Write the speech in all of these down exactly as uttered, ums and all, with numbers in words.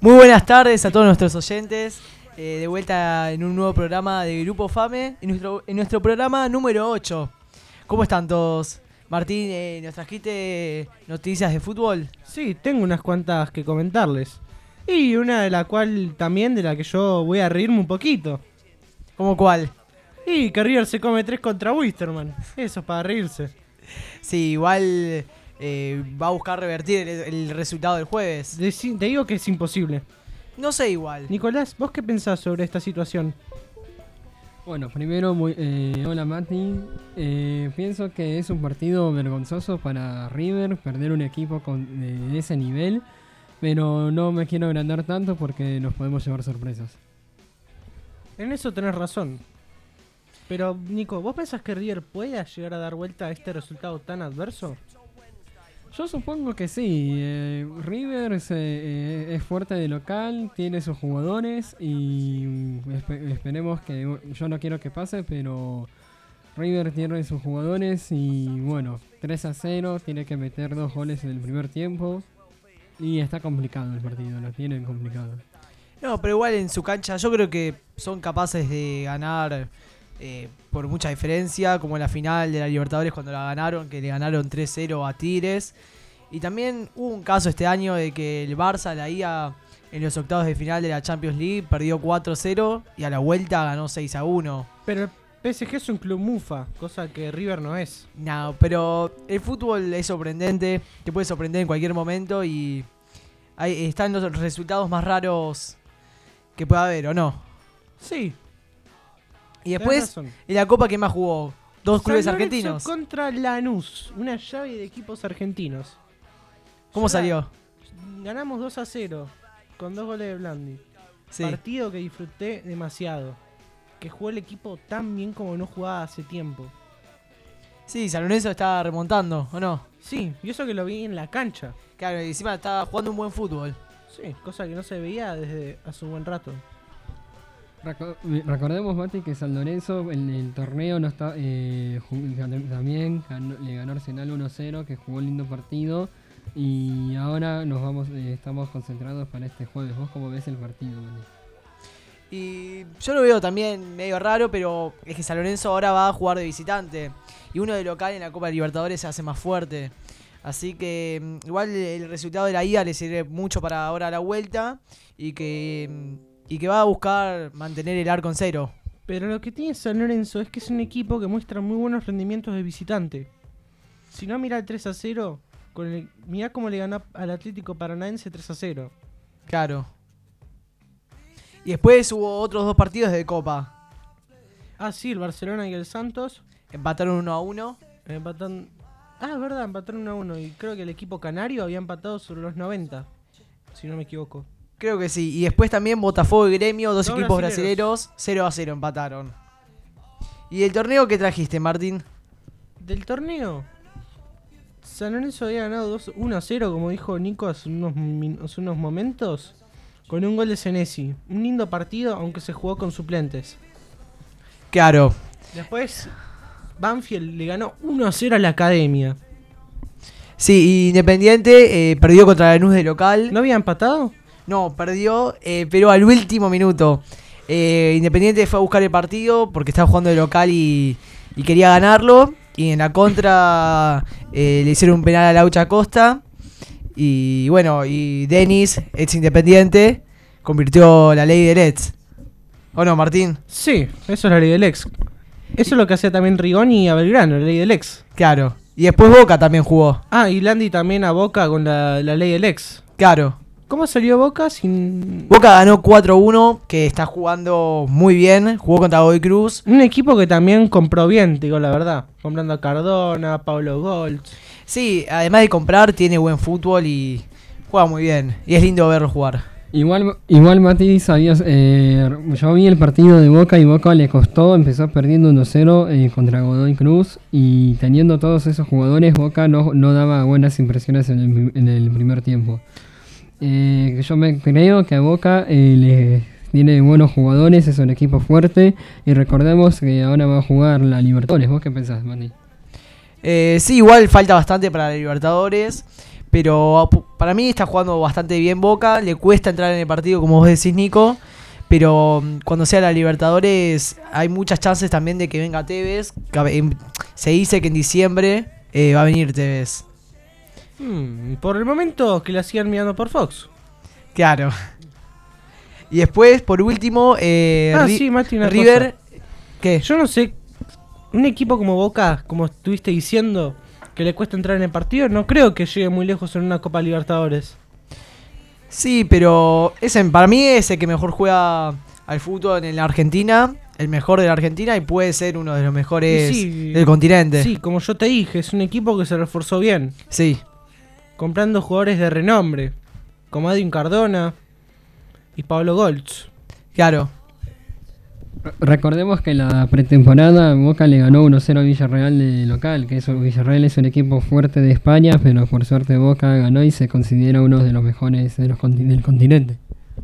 Muy buenas tardes a todos nuestros oyentes, eh, de vuelta en un nuevo programa de Grupo Fame, en nuestro, en nuestro programa número ocho. ¿Cómo están todos? Martín, eh, ¿nos trajiste noticias de fútbol? Sí, tengo unas cuantas que comentarles. Y una de la cual también de la que yo voy a reírme un poquito. ¿Cómo cuál? Y que River se come tres contra Wisterman. Eso es para reírse. Sí, igual eh, va a buscar revertir el, el resultado del jueves. Deci- te digo que es imposible. No sé igual. Nicolás, ¿vos qué pensás sobre esta situación? Bueno, primero, muy, eh, hola Mati. Eh, pienso que es un partido vergonzoso para River, perder un equipo con, de ese nivel, pero no me quiero agrandar tanto porque nos podemos llevar sorpresas. En eso tenés razón. Pero, Nico, ¿vos pensás que River pueda llegar a dar vuelta a este resultado tan adverso? Yo supongo que sí. eh, River se, eh, es fuerte de local, tiene sus jugadores y mm, espe- esperemos que, yo no quiero que pase, pero River tiene sus jugadores y bueno, tres a cero, tiene que meter dos goles en el primer tiempo y está complicado el partido, lo tienen complicado. No, pero igual en su cancha yo creo que son capaces de ganar eh, por mucha diferencia, como en la final de la Libertadores cuando la ganaron, que le ganaron tres cero a Tigres. Y también hubo un caso este año de que el Barça, la I A, en los octavos de final de la Champions League, perdió cuatro cero y a la vuelta ganó seis a uno. Pero el P S G es un club mufa, cosa que River no es. No, pero el fútbol es sorprendente, te puede sorprender en cualquier momento y ahí están los resultados más raros que pueda haber, ¿o no? Sí. Y tenés después, razón. en la Copa, ¿quién más jugó? Dos clubes San Lorenzo argentinos. Contra Lanús, una llave de equipos argentinos. ¿Cómo Ya salió? Ganamos dos a cero con dos goles de Blandi. Sí. Partido que disfruté demasiado. Que jugó el equipo tan bien como no jugaba hace tiempo. Sí, San Lorenzo está remontando, ¿o no? Sí, y eso que lo vi en la cancha. Claro, y encima está jugando un buen fútbol. Sí, cosa que no se veía desde hace un buen rato. Reco- Recordemos, Mati, que San Lorenzo en el torneo no está eh, ju- gan- también ganó- le ganó Arsenal uno cero, que jugó un lindo partido. Y ahora nos vamos eh, estamos concentrados para este jueves. ¿Vos cómo ves el partido, Mati? Y yo lo veo también medio raro, pero es que San Lorenzo ahora va a jugar de visitante. Y uno de local en la Copa Libertadores se hace más fuerte. Así que mm, igual el resultado de la ida le sirve mucho para ahora la vuelta. Y que, mm, y que va a buscar mantener el arco en cero. Pero lo que tiene San Lorenzo es que es un equipo que muestra muy buenos rendimientos de visitante. Si no, mira el tres a cero. Con el, mirá cómo le ganó al Atlético Paranaense tres a cero. Claro. Y después hubo otros dos partidos de Copa. Ah, sí, el Barcelona y el Santos Empataron uno a uno. empatan. Ah, es verdad, empataron uno a uno. Y creo que el equipo canario había empatado sobre los noventa. Si no me equivoco. Creo que sí. Y después también Botafogo y Gremio, dos Dos equipos brasileros. brasileros, cero a cero empataron. ¿Y el torneo que trajiste, Martín? Del torneo, San Lorenzo había ganado dos uno a cero, como dijo Nico hace unos, min- hace unos momentos, con un gol de Senesi. Un lindo partido, aunque se jugó con suplentes. Claro. Después, Banfield le ganó uno a cero a la Academia. Sí, Independiente eh, perdió contra Lanús de local. ¿No había empatado? No, perdió, eh, pero al último minuto. Eh, Independiente fue a buscar el partido porque estaba jugando de local y, y quería ganarlo. Y en la contra eh, le hicieron un penal a Laucha Costa. Y bueno, y Denis, ex Independiente, convirtió la ley del ex. ¿O no, Martín? Sí, eso es la ley del ex. Eso es lo que hacía también Rigoni a Belgrano, la ley del ex. Claro. Y después Boca también jugó. Ah, y Landi también a Boca con la, la ley del ex. Claro. ¿Cómo salió Boca sin...? Boca ganó cuatro uno, que está jugando muy bien. Jugó contra Godoy Cruz. Un equipo que también compró bien, te digo la verdad. Comprando a Cardona, a Pablo Goltz. Sí, además de comprar, tiene buen fútbol y juega muy bien. Y es lindo verlo jugar. Igual, igual Mati, sabías, eh, yo vi el partido de Boca y Boca le costó, empezó perdiendo uno cero eh, contra Godoy Cruz y teniendo todos esos jugadores, Boca no, no daba buenas impresiones en el, en el primer tiempo. Eh, yo me creo que a Boca eh, le tiene buenos jugadores, es un equipo fuerte y recordemos que ahora va a jugar la Libertadores. ¿Vos qué pensás, Mati? Eh, sí, igual falta bastante para la Libertadores. pero para mí está jugando bastante bien Boca. Le cuesta entrar en el partido, como vos decís, Nico. Pero cuando sea la Libertadores hay muchas chances también de que venga Tevez. Se dice que en diciembre eh, va a venir Tevez. Hmm, por el momento que la sigan mirando por Fox. Claro. Y después, por último, eh, ah, Ri- sí, Mati, una River. cosa. ¿Qué? Yo no sé, un equipo como Boca, como estuviste diciendo, que le cuesta entrar en el partido, no creo que llegue muy lejos en una Copa Libertadores. Sí, pero ese, para mí es el que mejor juega al fútbol en la Argentina, el mejor de la Argentina y puede ser uno de los mejores Sí, del continente. Sí, como yo te dije, es un equipo que se reforzó bien, Sí, comprando jugadores de renombre, como Edwin Cardona y Pablo Goltz. claro. Recordemos que en la pretemporada Boca le ganó uno cero a Villarreal de local, que eso, Villarreal es un equipo fuerte de España, pero por suerte Boca ganó y se considera uno de los mejores de los conti- del continente.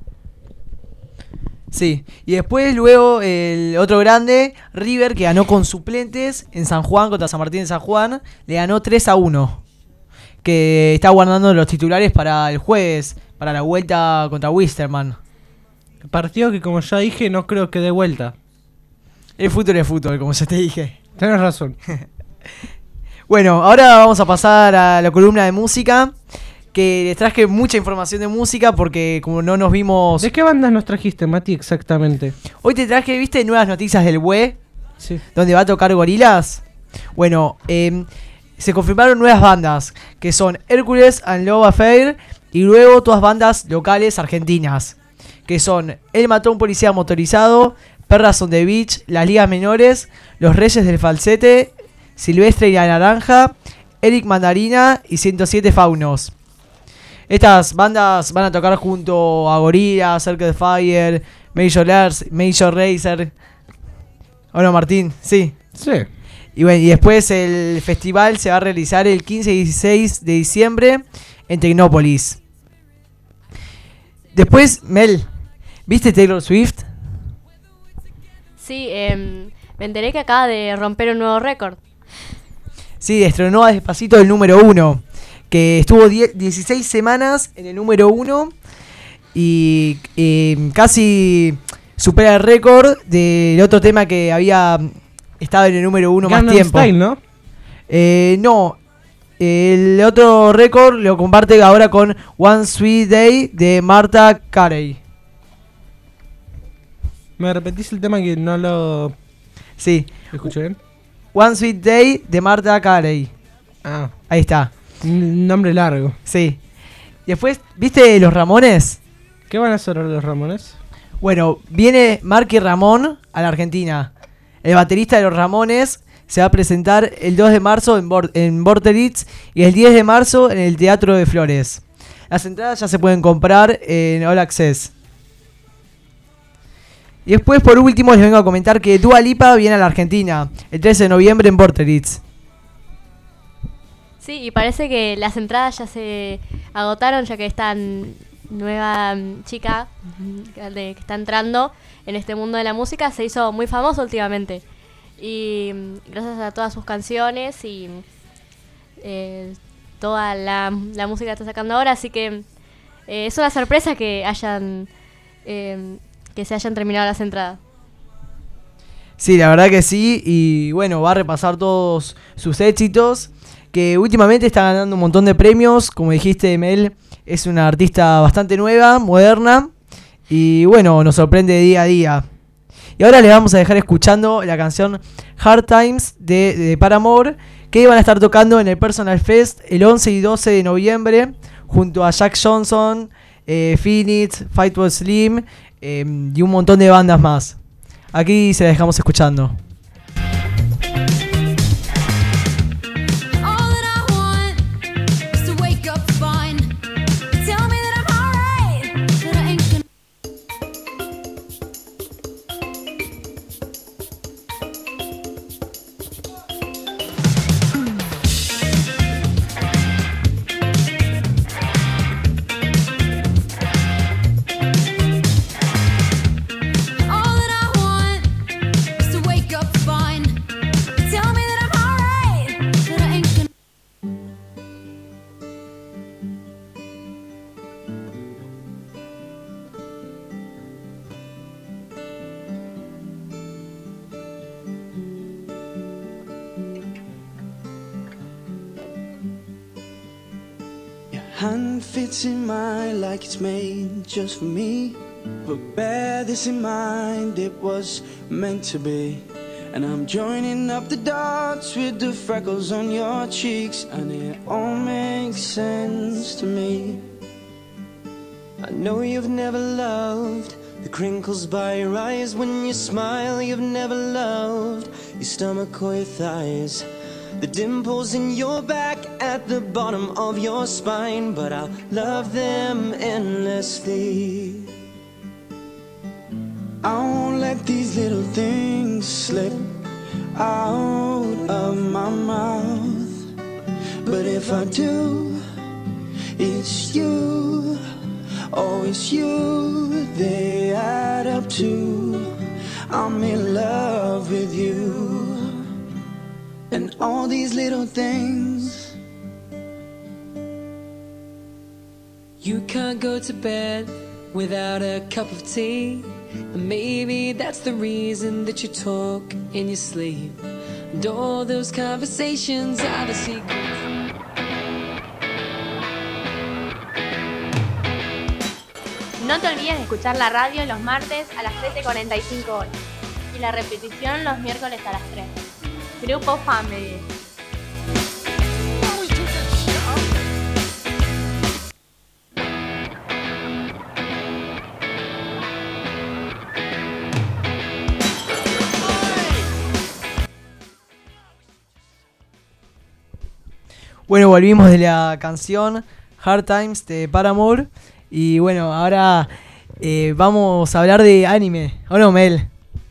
Sí, y después luego el otro grande, River, que ganó con suplentes en San Juan contra San Martín de San Juan, le ganó tres a uno. Que está guardando los titulares para el jueves, para la vuelta contra Wisterman. Partido que, como ya dije, no creo que dé vuelta. El fútbol es fútbol, como ya te dije. Tenés razón. Bueno, ahora vamos a pasar a la columna de música, que les traje mucha información de música porque como no nos vimos... ¿De qué bandas nos trajiste, Mati, exactamente? Hoy te traje, ¿viste? Nuevas noticias del W E, Sí. donde va a tocar Gorillaz. Bueno, eh, se confirmaron nuevas bandas, que son Hércules and Love Affair, y luego todas bandas locales argentinas, que son El Matón Policía Motorizado, Perras on the Beach, Las Ligas Menores, Los Reyes del Falsete, Silvestre y la Naranja, Eric Mandarina y ciento siete Faunos. Estas bandas van a tocar junto a Gorillaz, Arcade Fire, Major Lars, Major Razer. ¿O no, Martín? Sí. Sí. Y bueno, y después el festival se va a realizar el quince y dieciséis de diciembre en Tecnópolis. Después, Mel, ¿viste Taylor Swift? Sí, eh, me enteré que acaba de romper un nuevo récord. Sí, estrenó a Despacito el número uno, que estuvo die- dieciséis semanas en el número uno y eh, casi supera el récord del otro tema que había estado en el número uno más Gangnam tiempo. Style, ¿no? Eh, no, el otro récord lo comparte ahora con One Sweet Day de Marta Carey. ¿Me repetís el tema que no lo Sí, escuché bien? One Sweet Day de Marta Carey. Ah, Ahí está, un nombre largo. sí. Después, ¿viste Los Ramones? ¿Qué van a hacer ahora los Ramones? Bueno, viene Marky Ramón a la Argentina. El baterista de Los Ramones se va a presentar el dos de marzo en, Bor- en Vorterix y el diez de marzo en el Teatro de Flores. Las entradas ya se pueden comprar en All Access. Y después, por último, les vengo a comentar que Dua Lipa viene a la Argentina el trece de noviembre en Vorterix. Sí, y parece que las entradas ya se agotaron, ya que esta n- nueva mm, chica mm, de- que está entrando en este mundo de la música se hizo muy famosa últimamente. Y mm, gracias a todas sus canciones y eh, toda la, la música que está sacando ahora, así que eh, es una sorpresa que hayan eh, que se hayan terminado las entradas. Sí, la verdad que sí. Y bueno, va a repasar todos sus éxitos. Que últimamente está ganando un montón de premios. Como dijiste, Mel, es una artista bastante nueva, moderna. Y bueno, nos sorprende día a día. Y ahora les vamos a dejar escuchando la canción Hard Times de, de Paramore, que van a estar tocando en el Personal Fest el once y doce de noviembre, junto a Jack Johnson, eh, Phoenix, Fatboy Slim eh, y un montón de bandas más. Aquí se la dejamos escuchando. All that I want is to wake up fine. Tell me that I'm alright, that I ain't gonna. All that I want is to wake up Hand fits in mine like it's made just for me. But bear this in mind, it was meant to be. And I'm joining up the dots with the freckles on your cheeks, and it all makes sense to me. I know you've never loved the crinkles by your eyes when you smile. You've never loved your stomach or your thighs, the dimples in your back at the bottom of your spine. But I'll love them endlessly. I won't let these little things slip out of my mouth. But if I do, it's you. Oh, it's you they add up to. I'm in love with you. And all these little things. You can't go to bed without a cup of tea. And maybe that's the reason that you talk in your sleep. And all those conversations are the secrets. No te olvides de escuchar la radio los martes a las trece cuarenta y cinco horas y la repetición los miércoles a las tres. Grupo Family. Bueno, volvimos de la canción Hard Times de Paramore. Y bueno, ahora eh, vamos a hablar de anime. ¿O no, Mel?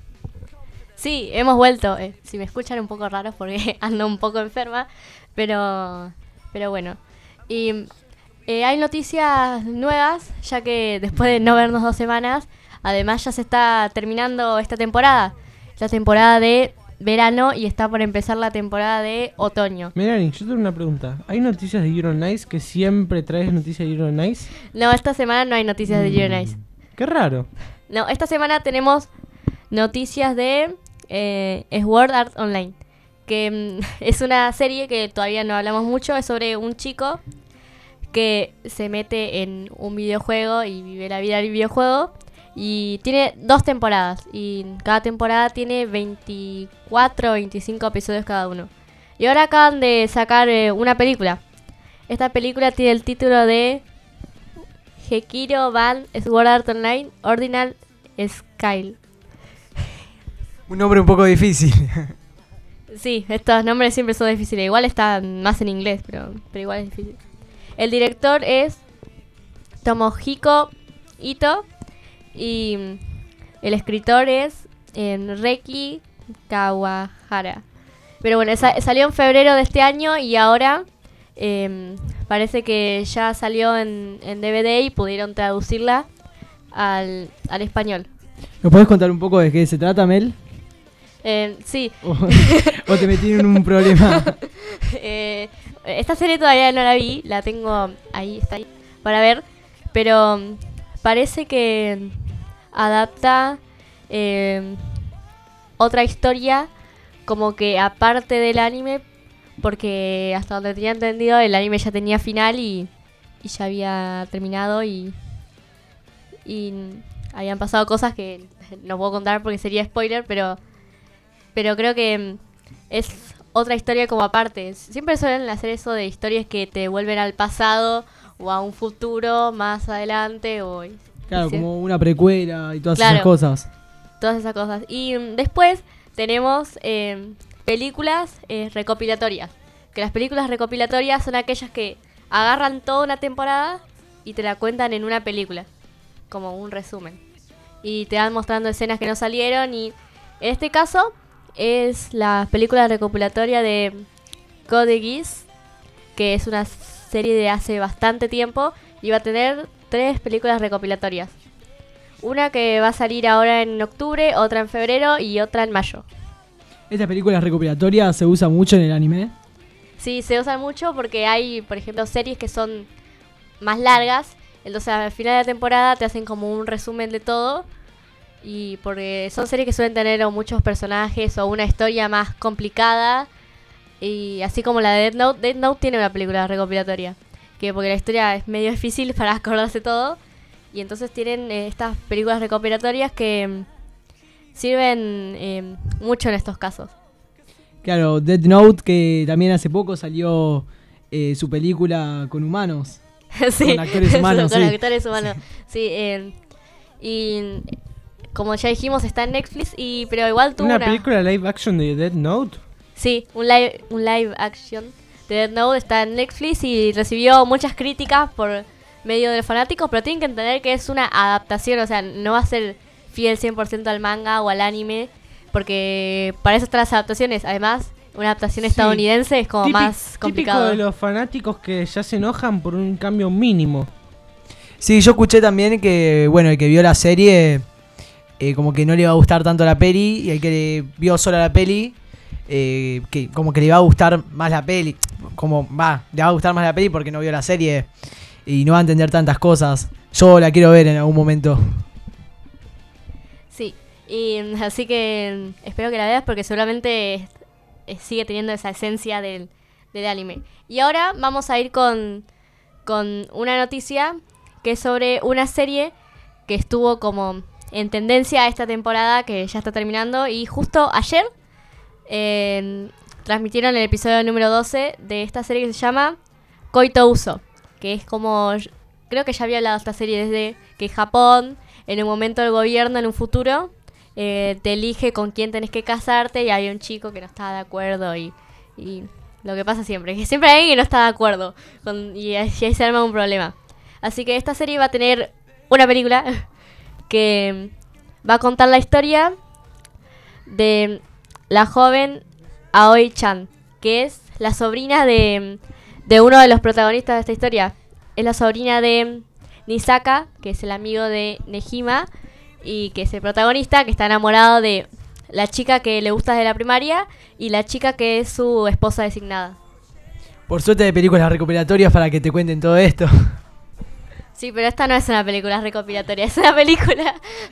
Sí, hemos vuelto. Eh, si me escuchan un poco raros porque ando un poco enferma, pero, pero bueno. Y eh, hay noticias nuevas, ya que después de no vernos dos semanas, además ya se está terminando esta temporada. La temporada de verano y está por empezar la temporada de otoño. Melanie, yo tengo una pregunta. ¿Hay noticias de Euro Nice que siempre traes noticias de Euro Nice? No, esta semana no hay noticias de Euro Nice. Qué raro. No, esta semana tenemos noticias de eh, Sword Art Online, que mm, es una serie que todavía no hablamos mucho. Es sobre un chico que se mete en un videojuego y vive la vida del videojuego. Y tiene dos temporadas. Y cada temporada tiene veinticuatro o veinticinco episodios cada uno. Y ahora acaban de sacar eh, una película. Esta película tiene el título de Sekiro Band Sword Art Online Ordinal Scale. Un nombre un poco difícil. Sí, estos nombres siempre son difíciles. Igual están más en inglés, pero, pero igual es difícil. El director es Tomohiko Ito. Y el escritor es eh, Reiki Kawahara. Pero bueno, sa- salió en febrero de este año y ahora eh, parece que ya salió en, en D V D y pudieron traducirla al, al español. ¿Me puedes contar un poco de qué se trata, Mel? Eh, sí. ¿O, o te metí en un problema? Eh, esta serie todavía no la vi, la tengo ahí, está ahí, para ver. Pero um, parece que adapta eh, otra historia como que aparte del anime, porque hasta donde tenía entendido el anime ya tenía final y, y ya había terminado y, y habían pasado cosas que no puedo contar porque sería spoiler, pero, pero creo que es otra historia como aparte. Siempre suelen hacer eso de historias que te vuelven al pasado o a un futuro más adelante o... Claro, Sí. como una precuela y todas Claro. esas cosas. Todas esas cosas. Y mm, después tenemos eh, películas eh, recopilatorias. Que las películas recopilatorias son aquellas que agarran toda una temporada y te la cuentan en una película. Como un resumen. Y te van mostrando escenas que no salieron. Y en este caso es la película recopilatoria de Code Geass, que es una serie de hace bastante tiempo. Y va a tener tres películas recopilatorias. Una que va a salir ahora en octubre, otra en febrero y otra en mayo. ¿Estas películas recopilatorias se usan mucho en el anime? Sí, se usan mucho porque hay, por ejemplo, series que son más largas. Entonces al final de la temporada te hacen como un resumen de todo. Y porque son series que suelen tener o muchos personajes o una historia más complicada. Y así como la de Death Note. Death Note tiene una película recopilatoria. que porque la historia es medio difícil para acordarse todo. Y entonces tienen eh, estas películas recopilatorias que mm, sirven eh, mucho en estos casos. Claro, Death Note, que también hace poco salió eh, su película con humanos. Sí, Con actores humanos, con sí. actores humanos. Sí, eh, y como ya dijimos, está en Netflix, y pero igual tuvo ¿Una una... película live action de Death Note? Sí, un live, un live action de Death Note está en Netflix y recibió muchas críticas por medio de los fanáticos, pero tienen que entender que es una adaptación, o sea, no va a ser fiel cien por ciento al manga o al anime, porque para eso están las adaptaciones. Además, una adaptación Sí. estadounidense es como Típico- más complicado. Típico de los fanáticos que ya se enojan por un cambio mínimo. Sí, yo escuché también que, bueno, el que vio la serie, eh, como que no le iba a gustar tanto la peli, y el que vio solo la peli, eh, que como que le iba a gustar más la peli, como, va, le va a gustar más la peli porque no vio la serie y no va a entender tantas cosas. Yo la quiero ver en algún momento. Sí, y mm, así que mm, espero que la veas porque seguramente eh, sigue teniendo esa esencia del, del anime. Y ahora vamos a ir con, con una noticia que es sobre una serie que estuvo como en tendencia esta temporada, que ya está terminando, y justo ayer eh, transmitieron el episodio número doce de esta serie que se llama Koito Uso, que es como, creo que ya había hablado de esta serie desde que Japón, en un momento el gobierno, en un futuro, eh, te elige con quién tenés que casarte, y hay un chico que no está de acuerdo, y, y lo que pasa siempre, que siempre hay alguien que no está de acuerdo, con, y, ahí- y ahí se arma un problema. Así que esta serie va a tener una película que va a contar la historia de la joven Aoi-chan, que es la sobrina de, de uno de los protagonistas de esta historia. Es la sobrina de Nisaka, que es el amigo de Nejima, y que es el protagonista, que está enamorado de la chica que le gusta desde la primaria y la chica que es su esposa designada. Por suerte de películas recopilatorias para que te cuenten todo esto. Sí, pero esta no es una película recopilatoria, es una película...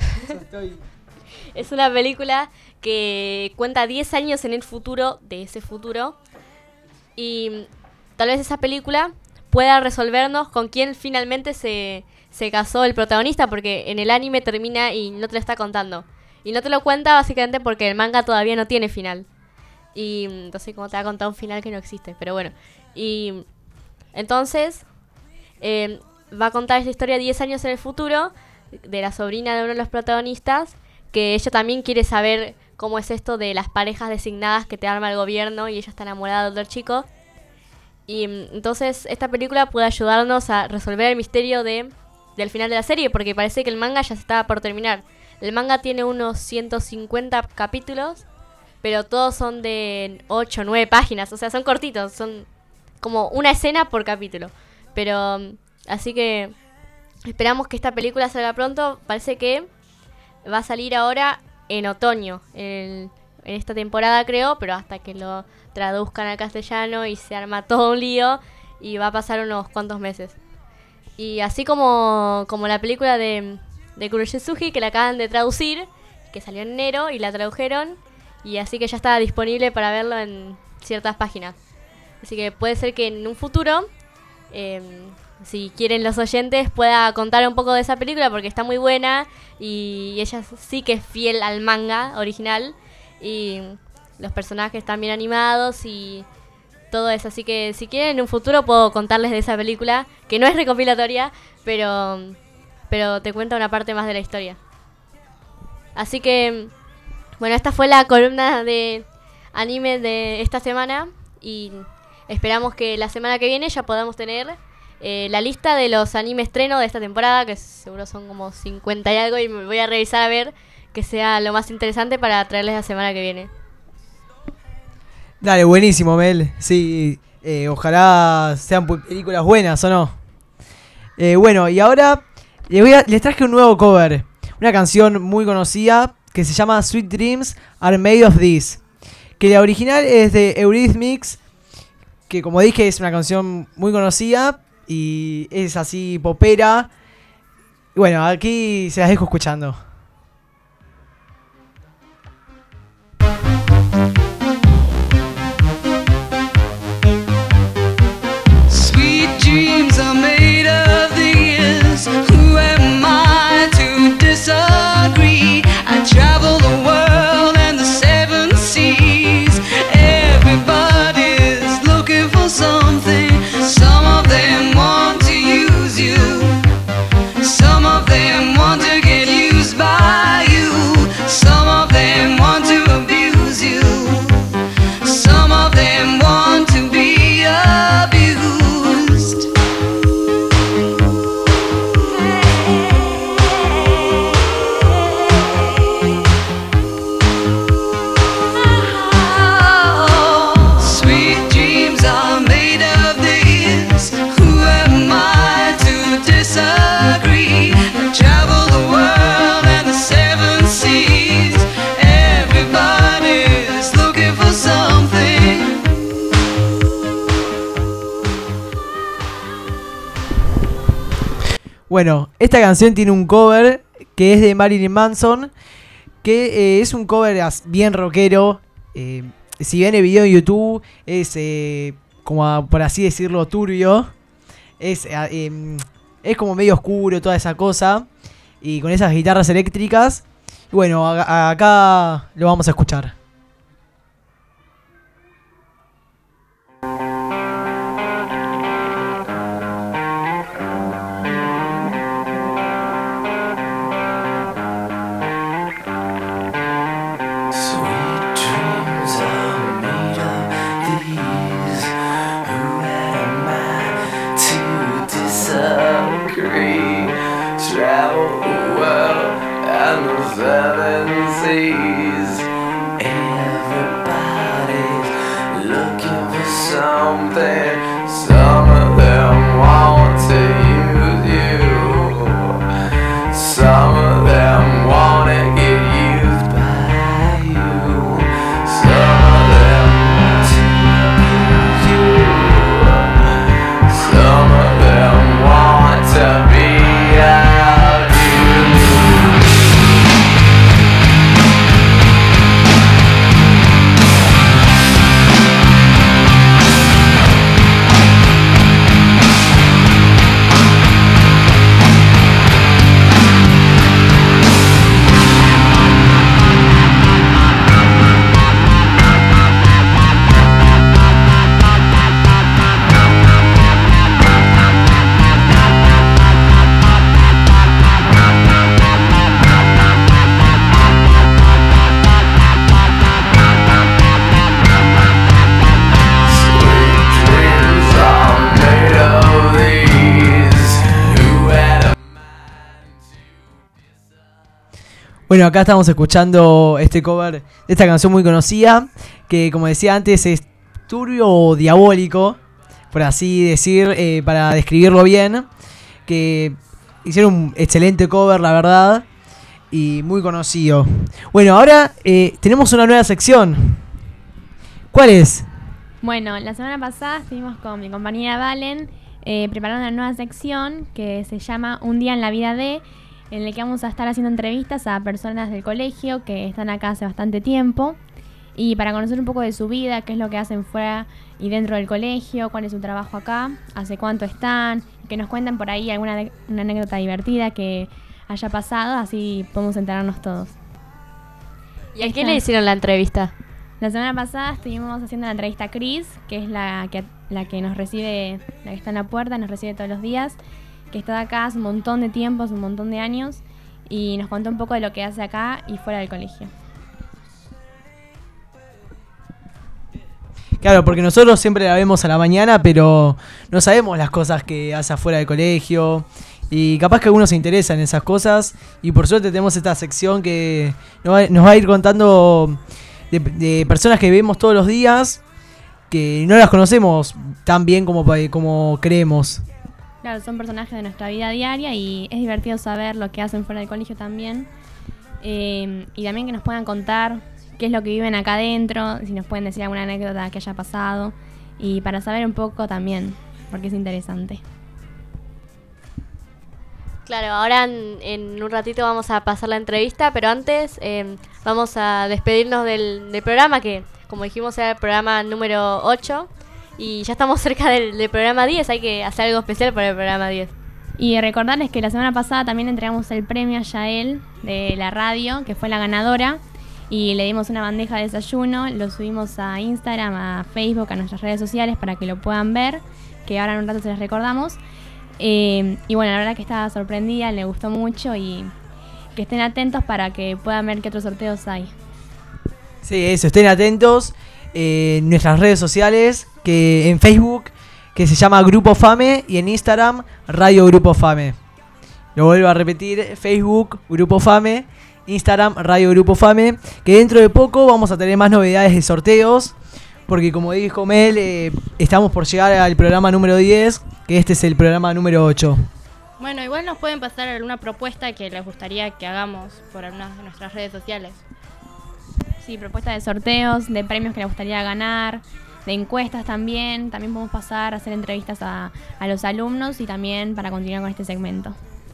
Es una película que cuenta diez años en el futuro de ese futuro. Y mm, tal vez esa película pueda resolvernos con quién finalmente se, se casó el protagonista, porque en el anime termina y no te lo está contando. Y no te lo cuenta básicamente porque el manga todavía no tiene final. Y mm, entonces como te va a contar un final que no existe, pero bueno. Y mm, entonces eh, va a contar esta historia diez años en el futuro de la sobrina de uno de los protagonistas, que ella también quiere saber cómo es esto de las parejas designadas que te arma el gobierno, y ella está enamorada de otro chico. Y mm, entonces esta película puede ayudarnos a resolver el misterio de, del final de la serie, porque parece que el manga ya se está por terminar. El manga tiene unos ciento cincuenta capítulos, pero todos son de ocho o nueve páginas, o sea, son cortitos, son como una escena por capítulo. Pero mm, así que esperamos que esta película salga pronto. Parece que va a salir ahora en otoño, en, en esta temporada creo, pero hasta que lo traduzcan al castellano y se arma todo un lío, y va a pasar unos cuantos meses. Y así como, como la película de, de Kuroshitsuji, que la acaban de traducir, que salió en enero y la tradujeron, y así que ya está disponible para verlo en ciertas páginas. Así que puede ser que en un futuro, eh, si quieren los oyentes, pueda contar un poco de esa película, porque está muy buena y ella sí que es fiel al manga original, y los personajes están bien animados y todo eso. Así que si quieren en un futuro puedo contarles de esa película, que no es recopilatoria, pero, pero te cuenta una parte más de la historia. Así que, bueno, esta fue la columna de anime de esta semana, y esperamos que la semana que viene ya podamos tener eh, la lista de los anime estreno de esta temporada, que seguro son como cincuenta y algo, y me voy a revisar a ver que sea lo más interesante para traerles la semana que viene. Dale, buenísimo, Mel. Sí, eh, ojalá sean pu- películas buenas, ¿o no? Eh, bueno, y ahora les, voy a- les traje un nuevo cover. Una canción muy conocida que se llama Sweet Dreams Are Made of This. Que la original es de Eurythmics, que como dije es una canción muy conocida y es así popera. Y bueno, aquí se las dejo escuchando. Sweet dreams Bueno, esta canción tiene un cover que es de Marilyn Manson, que eh, es un cover as- bien rockero. Eh, si ven el video en YouTube, es eh, como a- por así decirlo turbio. Es, eh, eh, es como medio oscuro toda esa cosa. Y con esas guitarras eléctricas. Y bueno, a- a- acá lo vamos a escuchar. Sweet dreams are made of these. Who am I to disagree? Travel the world and the seven seas. Everybody's looking for something. Some of them want to use you. Some of them want to get used by you. Some of them want to abuse you. Some of them want to be out you. Bueno, acá estamos escuchando este cover de esta canción muy conocida, que como decía antes es turbio o diabólico, por así decir, eh, para describirlo bien, que hicieron un excelente cover, la verdad, y muy conocido. Bueno, ahora eh, tenemos una nueva sección. ¿Cuál es? Bueno, la semana pasada estuvimos con mi compañera Valen eh, preparando una nueva sección que se llama Un día en la vida de, en el que vamos a estar haciendo entrevistas a personas del colegio que están acá hace bastante tiempo y para conocer un poco de su vida, qué es lo que hacen fuera y dentro del colegio, cuál es su trabajo acá, hace cuánto están, que nos cuenten por ahí alguna de- una anécdota divertida que haya pasado, así podemos enterarnos todos. ¿Y a Esta- quién le hicieron la entrevista? La semana pasada estuvimos haciendo la entrevista a Cris, que es la que, la que nos recibe, la que está en la puerta, nos recibe todos los días, que está acá hace un montón de tiempo, hace un montón de años, y nos contó un poco de lo que hace acá y fuera del colegio. Claro, porque nosotros siempre la vemos a la mañana, pero no sabemos las cosas que hace afuera del colegio. Y capaz que algunos se interesan en esas cosas. Y por suerte tenemos esta sección que nos va, nos va a ir contando de, de personas que vemos todos los días, que no las conocemos tan bien como, pa- como creemos. Claro, son personajes de nuestra vida diaria y es divertido saber lo que hacen fuera del colegio también. Eh, y también que nos puedan contar qué es lo que viven acá adentro, si nos pueden decir alguna anécdota que haya pasado. Y para saber un poco también, porque es interesante. Claro, ahora en, en un ratito vamos a pasar la entrevista, pero antes eh, vamos a despedirnos del, del programa, que como dijimos era el programa número ocho, y ya estamos cerca del, del programa diez, hay que hacer algo especial para el programa diez. Y recordarles que la semana pasada también entregamos el premio a Yael de la radio, que fue la ganadora, y le dimos una bandeja de desayuno, lo subimos a Instagram, a Facebook, a nuestras redes sociales para que lo puedan ver, que ahora en un rato se les recordamos. Eh, y bueno, la verdad que estaba sorprendida, le gustó mucho y que estén atentos para que puedan ver qué otros sorteos hay. Sí, eso, estén atentos eh, en nuestras redes sociales, que en Facebook, que se llama Grupo Fame, y en Instagram, Radio Grupo Fame. Lo vuelvo a repetir, Facebook, Grupo Fame, Instagram, Radio Grupo Fame, que dentro de poco vamos a tener más novedades de sorteos, porque como dijo Mel, eh, estamos por llegar al programa número diez, que este es el programa número ocho. Bueno, igual nos pueden pasar alguna propuesta que les gustaría que hagamos por algunas de nuestras redes sociales. Sí, propuestas de sorteos, de premios que les gustaría ganar, de encuestas también. También podemos pasar a hacer entrevistas a, a los alumnos y también para continuar con este segmento.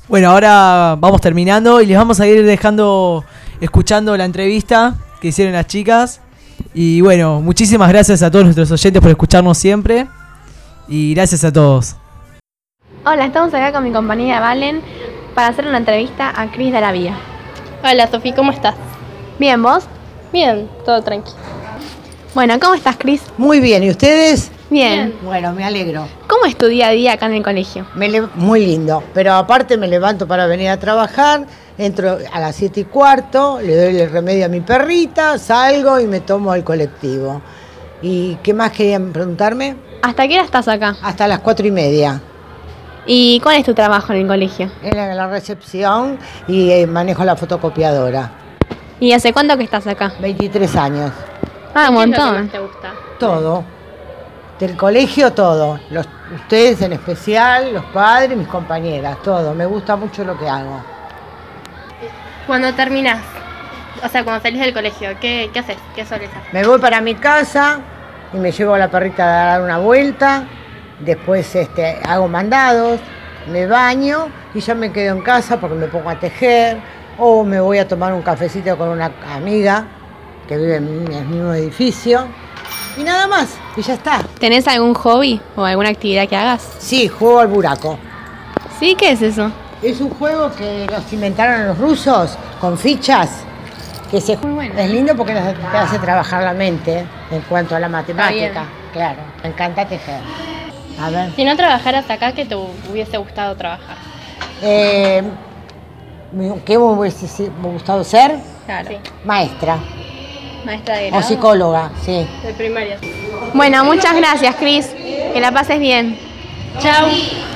Bueno, ahora vamos terminando y les vamos a ir dejando, escuchando la entrevista que hicieron las chicas. Y bueno, muchísimas gracias a todos nuestros oyentes por escucharnos siempre. Y gracias a todos. Hola, estamos acá con mi compañera Valen para hacer una entrevista a Cris de la Vía. Hola, Sofi, ¿cómo estás? Bien, ¿vos? Bien, todo tranquilo. Bueno, ¿cómo estás, Cris? Muy bien, ¿y ustedes? Bien. Bueno, me alegro. ¿Cómo es tu día a día acá en el colegio? Me le- Muy lindo, pero aparte me levanto para venir a trabajar, entro a las siete y cuarto, le doy el remedio a mi perrita, salgo y me tomo el colectivo. ¿Y qué más querían preguntarme? ¿Hasta qué hora estás acá? Hasta las cuatro y media. ¿Y cuál es tu trabajo en el colegio? En la, la recepción y eh, manejo la fotocopiadora. ¿Y hace cuánto que estás acá? veintitrés años. Ah, un ¿Qué es lo que montón. más te gusta? Todo. Del colegio todo. Los, ustedes en especial, los padres, mis compañeras, todo. Me gusta mucho lo que hago. Cuando terminás, o sea, cuando salís del colegio, ¿qué, qué haces? ¿Qué sueles hacer? Me voy para mi casa y me llevo a la perrita a dar una vuelta. Después este, hago mandados, me baño y ya me quedo en casa porque me pongo a tejer. O me voy a tomar un cafecito con una amiga que vive en el mismo edificio. Y nada más, y ya está. ¿Tenés algún hobby o alguna actividad que hagas? Sí, juego al buraco. ¿Sí? ¿Qué es eso? Es un juego que los inventaron los rusos con fichas. Que se Muy bueno. Es lindo porque nos- te hace trabajar la mente en cuanto a la bien. matemática. Claro, me encanta tejer. A ver. Si no trabajaras acá, ¿qué te hubiese gustado trabajar? Eh, me- ¿Qué me hubiese me gustado ser? Claro. Sí. Maestra Maestra de o grado. psicóloga, sí. De primaria. Bueno, muchas gracias, Cris. Que la pases bien. Chao.